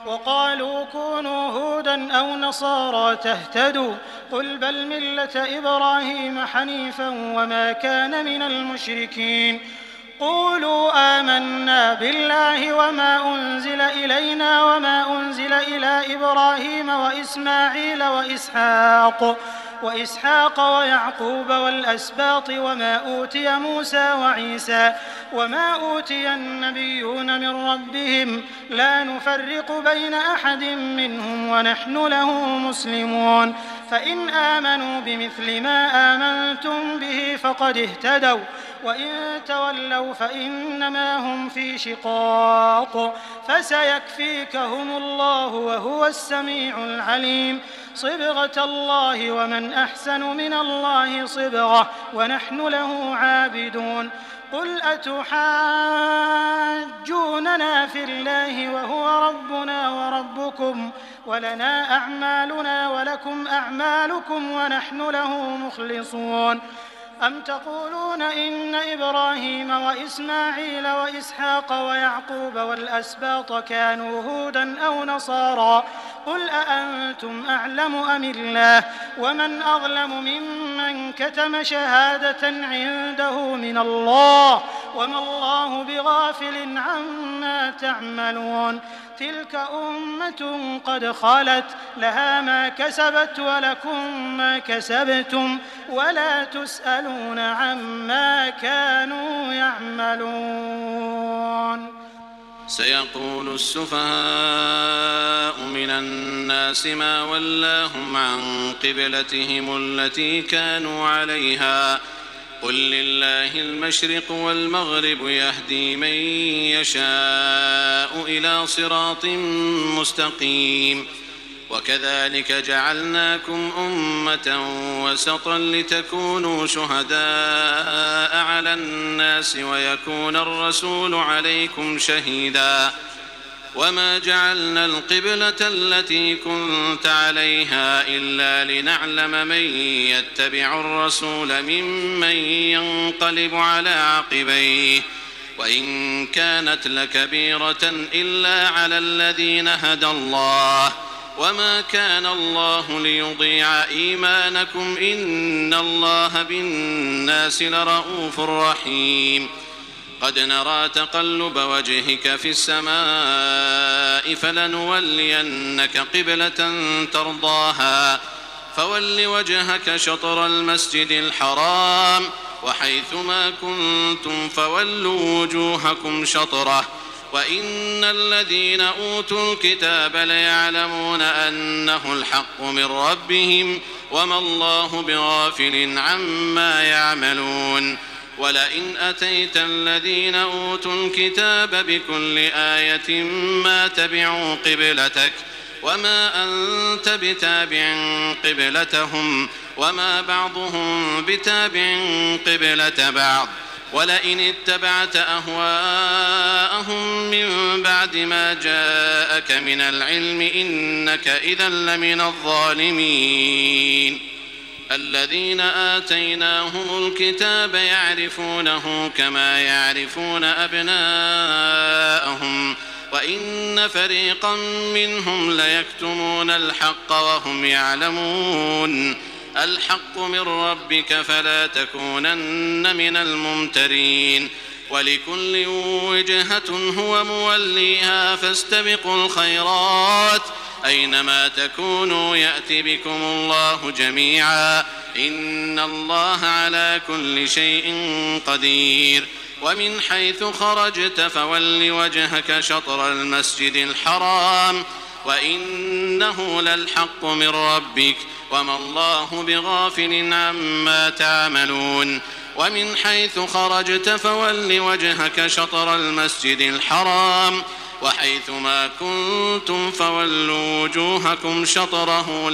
وقالوا كونوا هودا أو نصارى تهتدوا قل بل ملة إبراهيم حنيفا وما كان من المشركين قولوا آمنا بالله وما أنزل إلينا وما أنزل إلى إبراهيم وإسماعيل وإسحاق ويعقوب والأسباط وما أوتي موسى وعيسى وما أوتي النبيون من ربهم لا نفرق بين أحد منهم ونحن له مسلمون فإن آمنوا بمثل ما آمنتم به فقد اهتدوا وإن تولوا فإنما هم في شقاق فسيكفيكهم الله وهو السميع العليم صبغة الله ومن أحسن من الله صبغة ونحن له عابدون قل أتحاجوننا في الله وهو ربنا وربكم ولنا أعمالنا ولكم أعمالكم ونحن له مخلصون أم تقولون إن إبراهيم وإسماعيل وإسحاق ويعقوب والأسباط كانوا هودا أو نصارى قل أأنتم أعلم أم الله ومن أظلم ممن كتم شهادة عنده من الله وما الله بغافل عما تعملون تلك أمة قد خلت لها ما كسبت ولكم ما كسبتم ولا تسألون عما كانوا يعملون سيقول السفهاء من الناس ما ولاهم عن قبلتهم التي كانوا عليها قل لله المشرق والمغرب يهدي من يشاء إلى صراط مستقيم وكذلك جعلناكم أمة وسطا لتكونوا شهداء على الناس ويكون الرسول عليكم شهيدا وما جعلنا القبلة التي كنت عليها إلا لنعلم من يتبع الرسول ممن ينقلب على عقبيه وإن كانت لكبيرة إلا على الذين هدى الله وما كان الله ليضيع إيمانكم إن الله بالناس لرؤوف رحيم قد نرى تقلب وجهك في السماء فلنولينك قبلة ترضاها فول وجهك شطر المسجد الحرام وحيث ما كنتم فولوا وجوهكم شطره وإن الذين أوتوا الكتاب ليعلمون أنه الحق من ربهم وما الله بغافل عما يعملون ولئن أتيت الذين أوتوا الكتاب بكل آية ما تبعوا قبلتك وما أنت بتابع قبلتهم وما بعضهم بتابع قبلة بعض ولئن اتبعت أهواءهم من بعد ما جاءك من العلم إنك إذا لمن الظالمين الذين آتيناهم الكتاب يعرفونه كما يعرفون أبناءهم وإن فريقا منهم ليكتمون الحق وهم يعلمون الحق من ربك فلا تكونن من الممترين ولكل وجهة هو موليها فاستبقوا الخيرات أينما تكونوا يأتي بكم الله جميعا إن الله على كل شيء قدير ومن حيث خرجت فول وجهك شطر المسجد الحرام وإنه للحق من ربك وما الله بغافل عما تعملون ومن حيث خرجت فول وجهك شطر المسجد الحرام وحيث ما كنتم فولوا وجوهكم شطره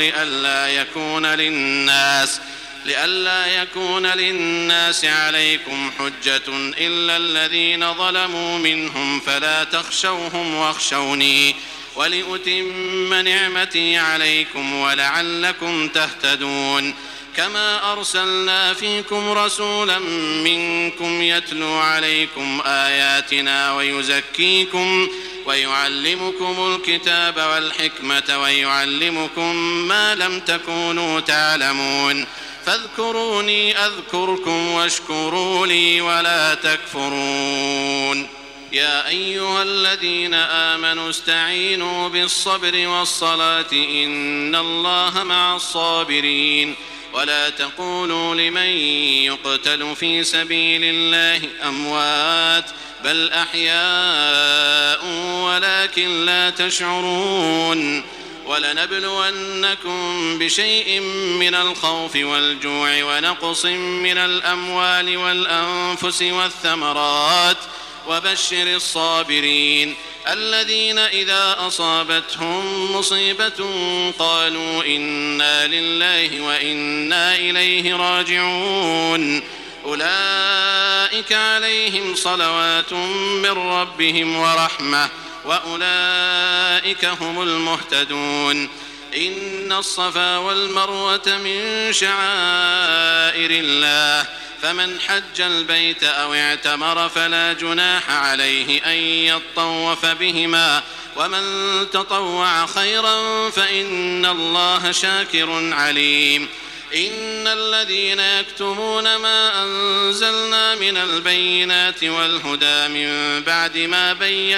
لئلا يكون للناس عليكم حجة إلا الذين ظلموا منهم فلا تخشوهم واخشوني ولأتم نعمتي عليكم ولعلكم تهتدون كما أرسلنا فيكم رسولا منكم يتلو عليكم آياتنا ويعلمكم الكتاب والحكمة ويعلمكم ما لم تكونوا تعلمون فاذكروني أذكركم واشكروا لي ولا تكفرون يا أيها الذين آمنوا استعينوا بالصبر والصلاة إن الله مع الصابرين ولا تقولوا لمن يقتل في سبيل الله أموات بل أحياء ولكن لا تشعرون ولنبلونكم بشيء من الخوف والجوع ونقص من الأموال والأنفس والثمرات وبشر الصابرين الذين إذا أصابتهم مصيبة قالوا إنا لله وإنا إليه راجعون أولئك عليهم صلوات من ربهم ورحمة وأولئك هم المهتدون إن الصفا والمروة من شعائر الله فمن حج البيت أو اعتمر فلا جناح عليه أن يطوف بهما ومن تطوع خيرا فإن الله شاكر عليم إن الذين يكتمون ما أنزلنا من البينات والهدى من بعد ما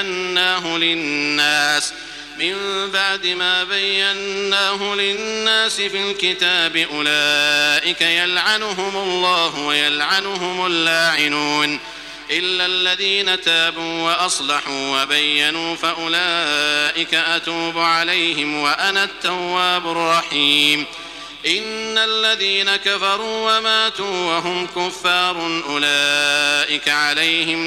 بيناه للناس في الكتاب أولئك يلعنهم الله ويلعنهم اللاعنون إلا الذين تابوا وأصلحوا وبينوا فأولئك أتوب عليهم وأنا التواب الرحيم إن الذين كفروا وماتوا وهم كفار أولئك عليهم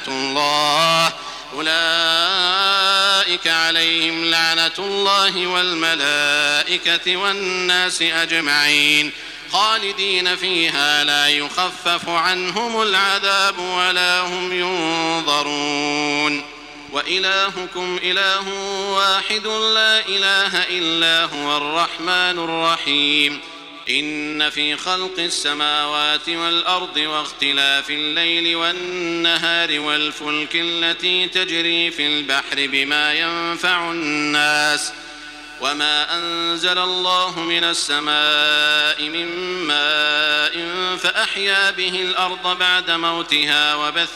لعنة الله والملائكة والناس أجمعين خالدين فيها لا يخفف عنهم العذاب ولا هم ينظرون وإلهكم إله واحد لا إله إلا هو الرحمن الرحيم إن في خلق السماوات والأرض واختلاف الليل والنهار والفلك التي تجري في البحر بما ينفع الناس وما أنزل الله من السماء من ماء فأحيا به الأرض بعد موتها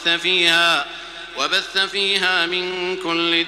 وبث فيها من كل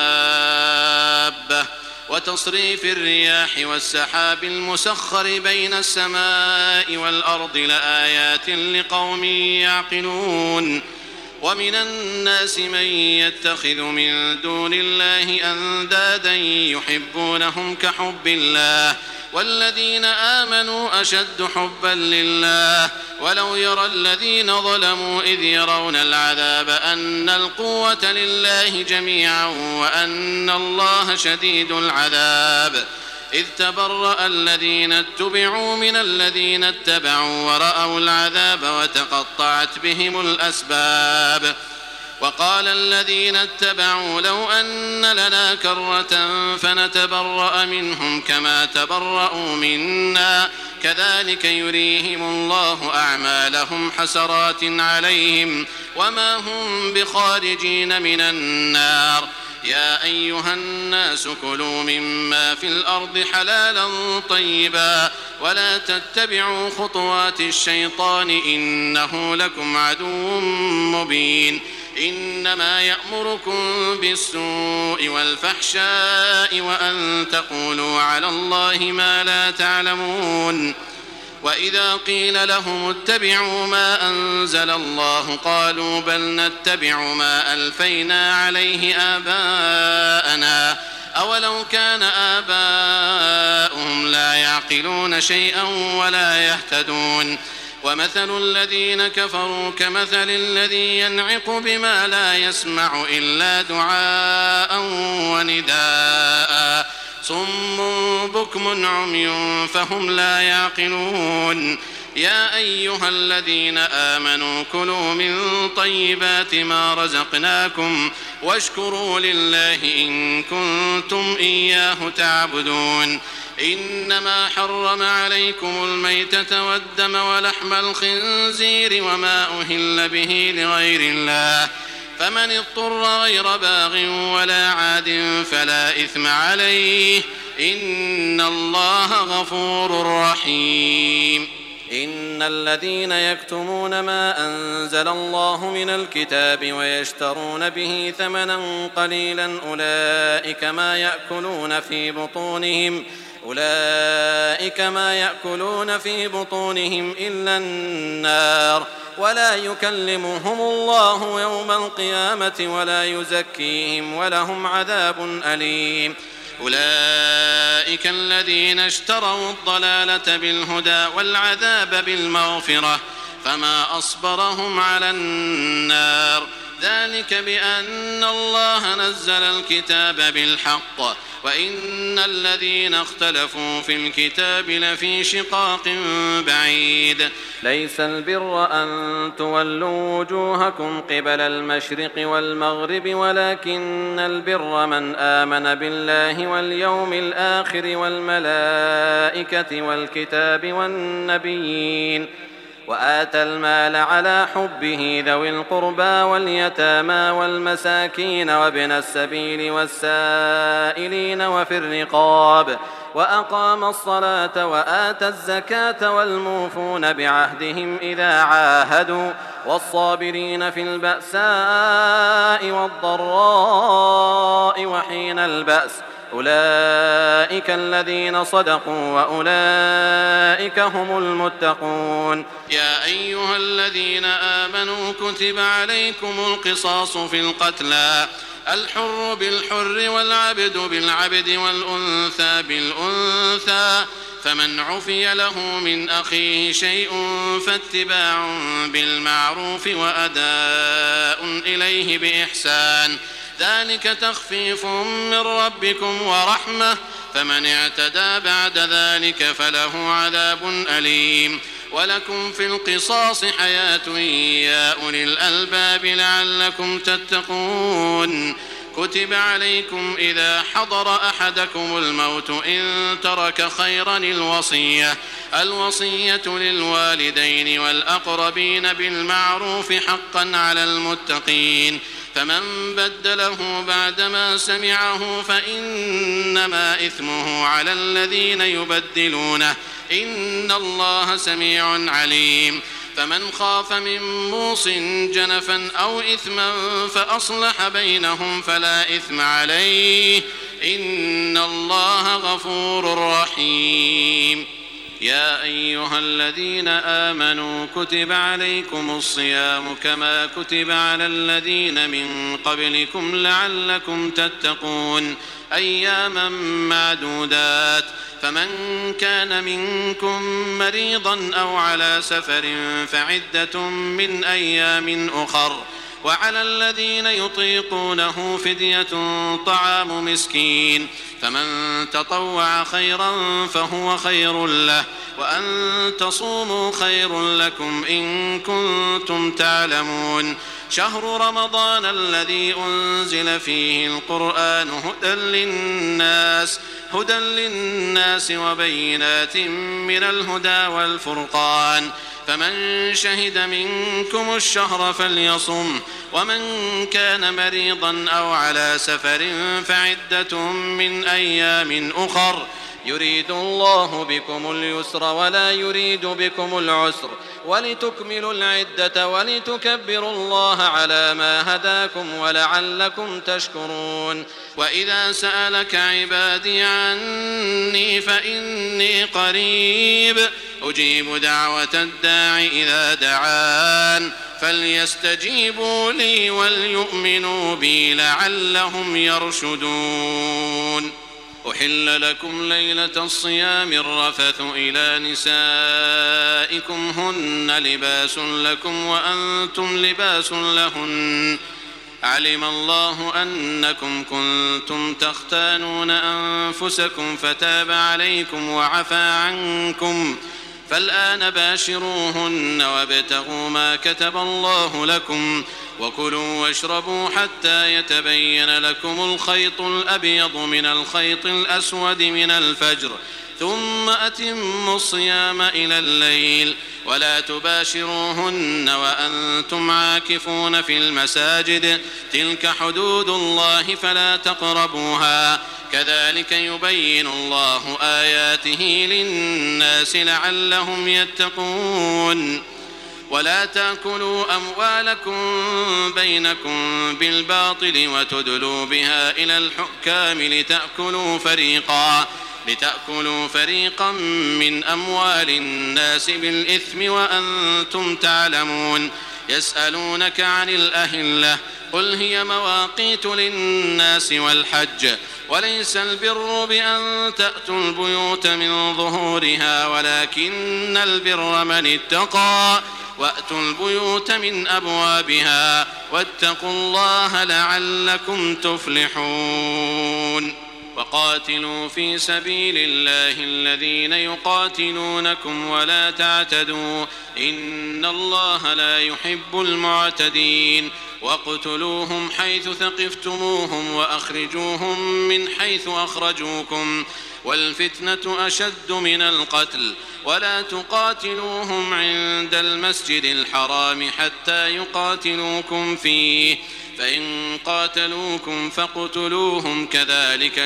دابة وتصريف الرياح والسحاب المسخر بين السماء والأرض لآيات لقوم يعقلون ومن الناس من يتخذ من دون الله أندادا يحبونهم كحب الله والذين آمنوا أشد حبا لله ولو يرى الذين ظلموا إذ يرون العذاب أن القوة لله جميعا وأن الله شديد العذاب إذ تبرأ الذين اتبعوا من الذين اتبعوا ورأوا العذاب وتقطعت بهم الأسباب وقال الذين اتبعوا لو أن لنا كرة فنتبرأ منهم كما تبرأوا منا كذلك يريهم الله أعمالهم حسرات عليهم وما هم بخارجين من النار يا أيها الناس كلوا مما في الأرض حلالا طيبا ولا تتبعوا خطوات الشيطان إنه لكم عدو مبين إنما يأمركم بالسوء والفحشاء وأن تقولوا على الله ما لا تعلمون وإذا قيل لهم اتبعوا ما أنزل الله قالوا بل نتبع ما ألفينا عليه آباءنا أولو كان آباؤهم لا يعقلون شيئا ولا يهتدون ومثل الذين كفروا كمثل الذي ينعق بما لا يسمع إلا دعاء ونداء صم بكم عمي فهم لا يعقلون يا أيها الذين آمنوا كلوا من طيبات ما رزقناكم واشكروا لله إن كنتم إياه تعبدون إنما حرم عليكم الميتة والدم ولحم الخنزير وما أهل به لغير الله فمن اضطر غير باغ ولا عاد فلا إثم عليه إن الله غفور رحيم. إن الذين يكتمون ما أنزل الله من الكتاب ويشترون به ثمنا قليلا أولئك ما يأكلون في بطونهم إلا النار ولا يكلمهم الله يوم القيامة ولا يزكيهم ولهم عذاب أليم. أولئك الذين اشتروا الضلالة بالهدى والعذاب بالمغفرة فما أصبرهم على النار ذلك بأن الله نزل الكتاب بالحق وإن الذين اختلفوا في الكتاب لفي شقاق بعيد. ليس البر أن تولوا وجوهكم قبل المشرق والمغرب ولكن البر من آمن بالله واليوم الآخر والملائكة والكتاب والنبيين وآتى المال على حبه ذوي القربى واليتامى والمساكين وابن السبيل والسائلين وفي الرقاب وأقام الصلاة وآتى الزكاة والموفون بعهدهم إذا عاهدوا والصابرين في البأساء والضراء وحين البأس أولئك الذين صدقوا وأولئك هم المتقون. يا أيها الذين آمنوا كتب عليكم القصاص في القتلى الحر بالحر والعبد بالعبد والأنثى بالأنثى فمن عفي له من أخيه شيء فاتباع بالمعروف وأداء إليه بإحسان ذلك تخفيف من ربكم ورحمة فمن اعتدى بعد ذلك فله عذاب أليم. ولكم في القصاص حياة يا أولي الألباب لعلكم تتقون. كتب عليكم إذا حضر أحدكم الموت إن ترك خيرا الوصية للوالدين والأقربين بالمعروف حقا على المتقين فمن بدله بعدما سمعه فإنما إثمه على الذين يبدلونه إن الله سميع عليم. فمن خاف من موص جنفا أو إثما فأصلح بينهم فلا إثم عليه إن الله غفور رحيم. يا أيها الذين آمنوا كتب عليكم الصيام كما كتب على الذين من قبلكم لعلكم تتقون أياما معدودات فمن كان منكم مريضا أو على سفر فعدة من أيام أخر وعلى الذين يطيقونه فدية طعام مسكين فمن تطوع خيرا فهو خير له وأن تصوموا خير لكم إن كنتم تعلمون. شهر رمضان الذي أنزل فيه القرآن هدى للناس وبينات من الهدى والفرقان فمن شهد منكم الشهر فليصم ومن كان مريضا أو على سفر فعدة من أيام أخر يريد الله بكم اليسر ولا يريد بكم العسر ولتكملوا العدة ولتكبروا الله على ما هداكم ولعلكم تشكرون. وإذا سألك عبادي عني فإني قريب أجيب دعوة الداع إذا دعان فليستجيبوا لي وليؤمنوا بي لعلهم يرشدون. أحل لكم ليلة الصيام الرفث إلى نسائكم هن لباس لكم وأنتم لباس لهن علم الله أنكم كنتم تختانون أنفسكم فتاب عليكم وعفى عنكم فالآن باشروهن وابتغوا ما كتب الله لكم وكلوا واشربوا حتى يتبين لكم الخيط الأبيض من الخيط الأسود من الفجر ثم أتموا الصيام إلى الليل ولا تباشروهن وأنتم عاكفون في المساجد تلك حدود الله فلا تقربوها كذلك يبين الله آياته للناس لعلهم يتقون ولا تأكلوا أموالكم بينكم بالباطل وتدلوا بها إلى الحكام لتأكلوا فريقا من أموال الناس بالإثم وأنتم تعلمون يسألونك عن الأهلة قل هي مواقيت للناس والحج وليس البر بأن تأتوا البيوت من ظهورها ولكن البر من اتقى وأتوا البيوت من أبوابها واتقوا الله لعلكم تفلحون وقاتلوا في سبيل الله الذين يقاتلونكم ولا تعتدوا إن الله لا يحب المعتدين واقتلوهم حيث ثقفتموهم وأخرجوهم من حيث أخرجوكم والفتنة أشد من القتل ولا تقاتلوهم عند المسجد الحرام حتى يقاتلوكم فيه فإن قاتلوكم فاقتلوهم كذلك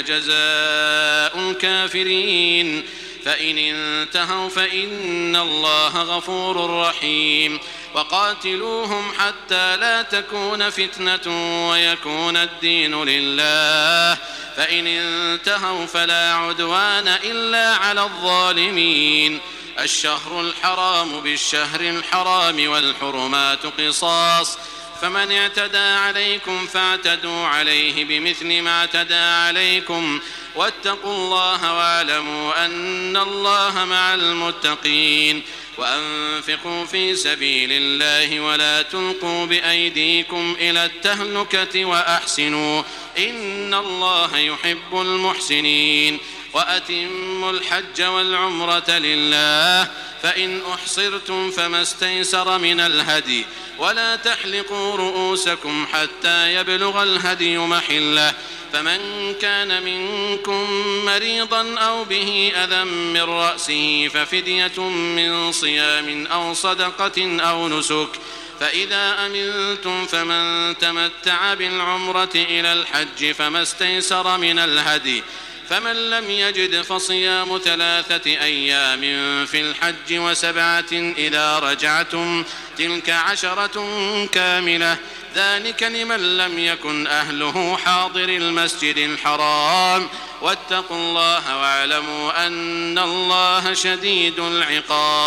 جزاء الكافرين فإن انتهوا فإن الله غفور رحيم وقاتلوهم حتى لا تكون فتنة ويكون الدين لله فإن انتهوا فلا عدوان إلا على الظالمين الشهر الحرام بالشهر الحرام والحرمات قصاص فمن اعتدى عليكم فاعتدوا عليه بمثل ما اعتدى عليكم واتقوا الله واعلموا أن الله مع المتقين وأنفقوا في سبيل الله ولا تلقوا بأيديكم إلى التهلكة وأحسنوا إن الله يحب المحسنين وأتموا الحج والعمرة لله فإن أحصرتم فما استيسر من الهدي ولا تحلقوا رؤوسكم حتى يبلغ الهدي محله فمن كان منكم مريضا أو به أذى من رأسه ففدية من صيام أو صدقة أو نسك فإذا أمنتم فمن تمتع بالعمرة إلى الحج فما استيسر من الهدي فمن لم يجد فصيام 3 أيام في الحج و7 إذا رجعتم تلك 10 كاملة ذلك لمن لم يكن أهله حاضر المسجد الحرام واتقوا الله واعلموا أن الله شديد العقاب